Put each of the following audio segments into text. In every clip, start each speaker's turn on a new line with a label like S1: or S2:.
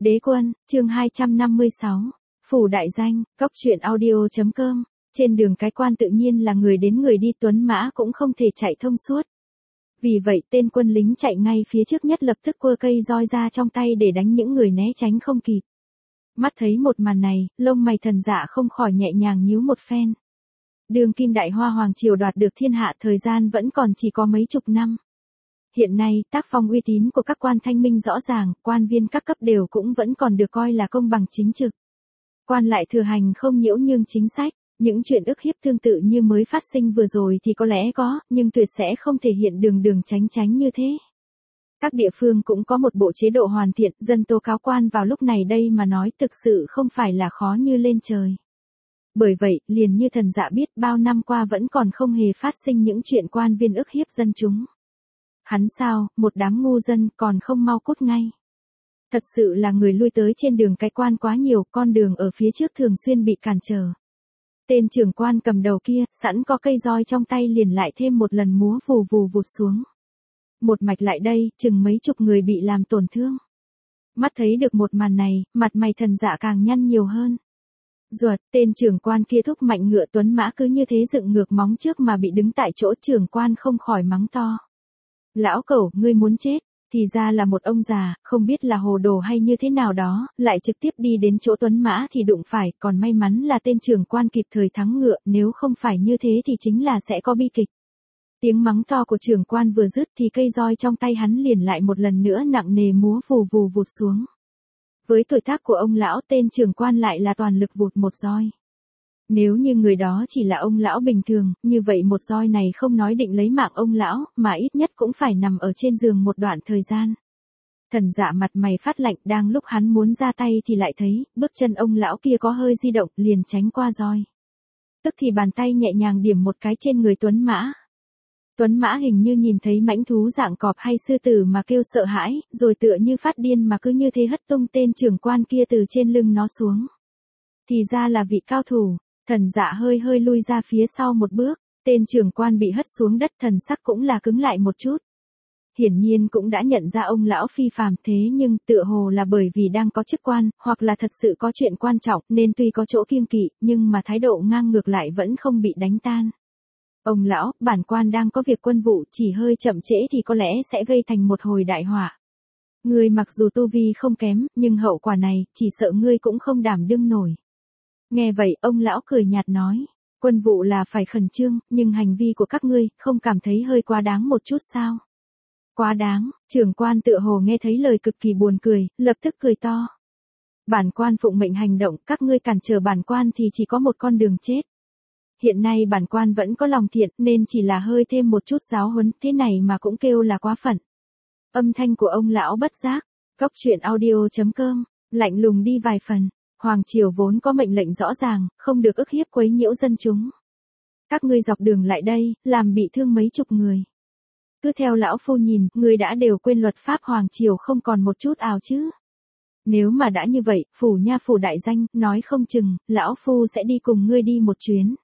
S1: Đế quân, chương 256. Phủ đại danh, cóc truyện audio.com. Trên đường cái quan tự nhiên là người đến người đi, tuấn mã cũng không thể chạy thông suốt. Vì vậy tên quân lính chạy ngay phía trước nhất lập tức quơ cây roi ra trong tay để đánh những người né tránh không kịp. Mắt thấy một màn này, lông mày Thần Dạ không khỏi nhẹ nhàng nhíu một phen. Đương kim đại hoa hoàng triều đoạt được thiên hạ, thời gian vẫn còn chỉ có mấy chục năm. Hiện nay, tác phong uy tín của các quan thanh minh rõ ràng, quan viên các cấp đều cũng vẫn còn được coi là công bằng chính trực. Quan lại thừa hành không nhiễu nhương chính sách, những chuyện ức hiếp tương tự như mới phát sinh vừa rồi thì có lẽ có, nhưng tuyệt sẽ không thể hiện đường tránh như thế. Các địa phương cũng có một bộ chế độ hoàn thiện, dân tố cáo quan vào lúc này đây mà nói thực sự không phải là khó như lên trời. Bởi vậy, liền như Thần Dạ biết bao năm qua vẫn còn không hề phát sinh những chuyện quan viên ức hiếp dân chúng. Hắn sao, một đám ngu dân còn không mau cút ngay. Thật sự là người lui tới trên đường cái quan quá nhiều, con đường ở phía trước thường xuyên bị cản trở. Tên trưởng quan cầm đầu kia, sẵn có cây roi trong tay liền lại thêm một lần múa vù vù vụt xuống. Một mạch lại đây, chừng mấy chục người bị làm tổn thương. Mắt thấy được một màn này, mặt mày Thần Dạ càng nhăn nhiều hơn. Ruột, tên trưởng quan kia thúc mạnh ngựa tuấn mã cứ như thế dựng ngược móng trước mà bị đứng tại chỗ, trưởng quan không khỏi mắng to. Lão cẩu, ngươi muốn chết, thì ra là một ông già, không biết là hồ đồ hay như thế nào đó, lại trực tiếp đi đến chỗ tuấn mã thì đụng phải, còn may mắn là tên trưởng quan kịp thời thắng ngựa, nếu không phải như thế thì chính là sẽ có bi kịch. Tiếng mắng to của trưởng quan vừa dứt thì cây roi trong tay hắn liền lại một lần nữa nặng nề múa vù vù vụt xuống. Với tuổi tác của ông lão, tên trưởng quan lại là toàn lực vụt một roi. Nếu như người đó chỉ là ông lão bình thường, như vậy một roi này không nói định lấy mạng ông lão, mà ít nhất cũng phải nằm ở trên giường một đoạn thời gian. Thần Dạ mặt mày phát lạnh, đang lúc hắn muốn ra tay thì lại thấy, bước chân ông lão kia có hơi di động, liền tránh qua roi. Tức thì bàn tay nhẹ nhàng điểm một cái trên người tuấn mã. Tuấn mã hình như nhìn thấy mãnh thú dạng cọp hay sư tử mà kêu sợ hãi, rồi tựa như phát điên mà cứ như thế hất tung tên trưởng quan kia từ trên lưng nó xuống. Thì ra là vị cao thủ. Thần Dạ hơi lui ra phía sau một bước, tên trưởng quan bị hất xuống đất, thần sắc cũng là cứng lại một chút. Hiển nhiên cũng đã nhận ra ông lão phi phàm, thế nhưng tựa hồ là bởi vì đang có chức quan, hoặc là thật sự có chuyện quan trọng nên tuy có chỗ kiêng kỵ, nhưng mà thái độ ngang ngược lại vẫn không bị đánh tan. Ông lão, bản quan đang có việc quân vụ, chỉ hơi chậm trễ thì có lẽ sẽ gây thành một hồi đại họa. Ngươi mặc dù tu vi không kém, nhưng hậu quả này, chỉ sợ ngươi cũng không đảm đương nổi. Nghe vậy, ông lão cười nhạt nói, quân vụ là phải khẩn trương, nhưng hành vi của các ngươi, không cảm thấy hơi quá đáng một chút sao? Quá đáng, trưởng quan tựa hồ nghe thấy lời cực kỳ buồn cười, lập tức cười to. Bản quan phụng mệnh hành động, các ngươi cản trở bản quan thì chỉ có một con đường chết. Hiện nay bản quan vẫn có lòng thiện, nên chỉ là hơi thêm một chút giáo huấn, thế này mà cũng kêu là quá phận. Âm thanh của ông lão bất giác, cóc truyện audio.com, lạnh lùng đi vài phần. Hoàng triều vốn có mệnh lệnh rõ ràng, không được ức hiếp quấy nhiễu dân chúng. Các ngươi dọc đường lại đây, làm bị thương mấy chục người. Cứ theo lão phu nhìn, ngươi đã đều quên luật pháp hoàng triều không còn một chút ào chứ. Nếu mà đã như vậy, phủ đại danh, nói không chừng, lão phu sẽ đi cùng ngươi đi một chuyến.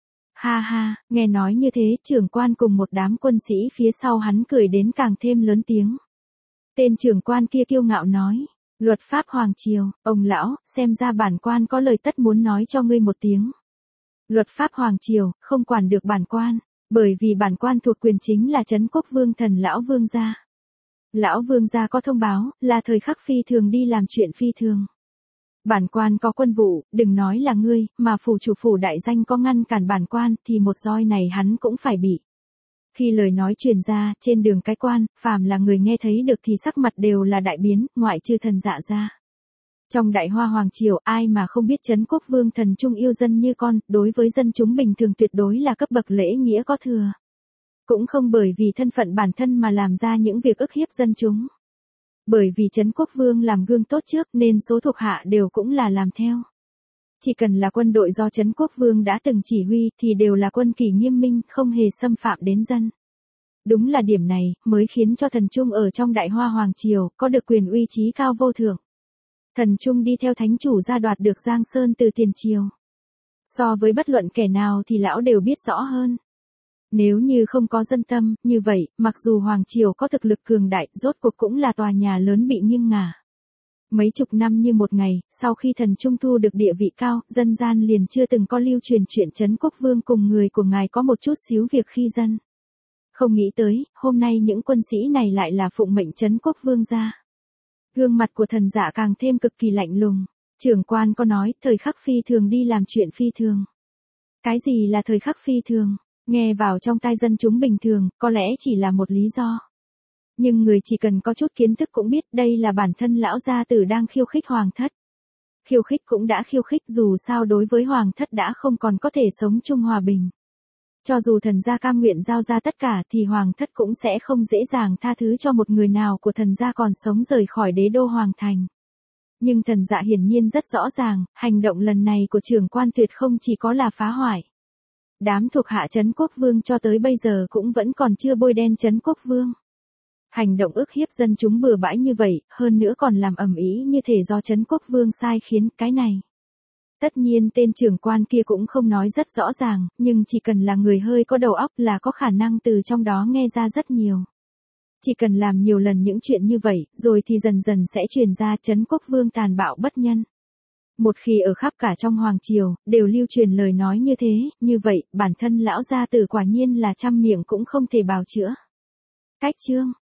S1: Ha ha, nghe nói như thế, trưởng quan cùng một đám quân sĩ phía sau hắn cười đến càng thêm lớn tiếng. Tên trưởng quan kia kiêu ngạo nói. Luật pháp hoàng triều, ông lão, xem ra bản quan có lời tất muốn nói cho ngươi một tiếng. Luật pháp hoàng triều, không quản được bản quan, bởi vì bản quan thuộc quyền chính là Trấn Quốc Vương Thần Lão Vương gia. Lão Vương gia có thông báo, là thời khắc phi thường đi làm chuyện phi thường. Bản quan có quân vụ, đừng nói là ngươi, mà phủ chủ phủ đại danh có ngăn cản bản quan, thì một roi này hắn cũng phải bị. Khi lời nói truyền ra, trên đường cái quan, phàm là người nghe thấy được thì sắc mặt đều là đại biến, ngoại trừ Thần Dạ ra. Trong đại hoa hoàng triều, ai mà không biết Trấn Quốc Vương thần trung yêu dân như con, đối với dân chúng bình thường tuyệt đối là cấp bậc lễ nghĩa có thừa. Cũng không bởi vì thân phận bản thân mà làm ra những việc ức hiếp dân chúng. Bởi vì Trấn Quốc Vương làm gương tốt trước nên số thuộc hạ đều cũng là làm theo. Chỉ cần là quân đội do Trấn Quốc Vương đã từng chỉ huy thì đều là quân kỷ nghiêm minh, không hề xâm phạm đến dân. Đúng là điểm này, mới khiến cho thần trung ở trong đại hoa hoàng triều, có được quyền uy trí cao vô thượng. Thần trung đi theo thánh chủ ra đoạt được Giang Sơn từ tiền triều. So với bất luận kẻ nào thì lão đều biết rõ hơn. Nếu như không có dân tâm, như vậy, mặc dù hoàng triều có thực lực cường đại, rốt cuộc cũng là tòa nhà lớn bị nghiêng ngả. Mấy chục năm như một ngày, sau khi thần Trung Thu được địa vị cao, dân gian liền chưa từng có lưu truyền chuyện Trấn Quốc Vương cùng người của ngài có một chút xíu việc khi dân. Không nghĩ tới, hôm nay những quân sĩ này lại là phụng mệnh Trấn Quốc Vương ra. Gương mặt của thần dạ càng thêm cực kỳ lạnh lùng. Trưởng quan có nói, thời khắc phi thường đi làm chuyện phi thường. Cái gì là thời khắc phi thường? Nghe vào trong tai dân chúng bình thường, có lẽ chỉ là một lý do. Nhưng người chỉ cần có chút kiến thức cũng biết đây là bản thân lão gia tử đang khiêu khích hoàng thất. Khiêu khích cũng đã khiêu khích, dù sao đối với hoàng thất đã không còn có thể sống chung hòa bình. Cho dù thần gia cam nguyện giao ra tất cả thì hoàng thất cũng sẽ không dễ dàng tha thứ cho một người nào của thần gia còn sống rời khỏi đế đô hoàng thành. Nhưng thần dạ hiển nhiên rất rõ ràng, hành động lần này của trưởng quan tuyệt không chỉ có là phá hoại. Đám thuộc hạ Trấn Quốc Vương cho tới bây giờ cũng vẫn còn chưa bôi đen Trấn Quốc Vương. Hành động ức hiếp dân chúng bừa bãi như vậy, hơn nữa còn làm ầm ĩ như thể do Trấn Quốc Vương sai khiến, cái này. Tất nhiên tên trưởng quan kia cũng không nói rất rõ ràng, nhưng chỉ cần là người hơi có đầu óc là có khả năng từ trong đó nghe ra rất nhiều. Chỉ cần làm nhiều lần những chuyện như vậy, rồi thì dần dần sẽ truyền ra Trấn Quốc Vương tàn bạo bất nhân. Một khi ở khắp cả trong hoàng triều, đều lưu truyền lời nói như thế, như vậy, bản thân lão gia tử quả nhiên là trăm miệng cũng không thể bào chữa. Cách chương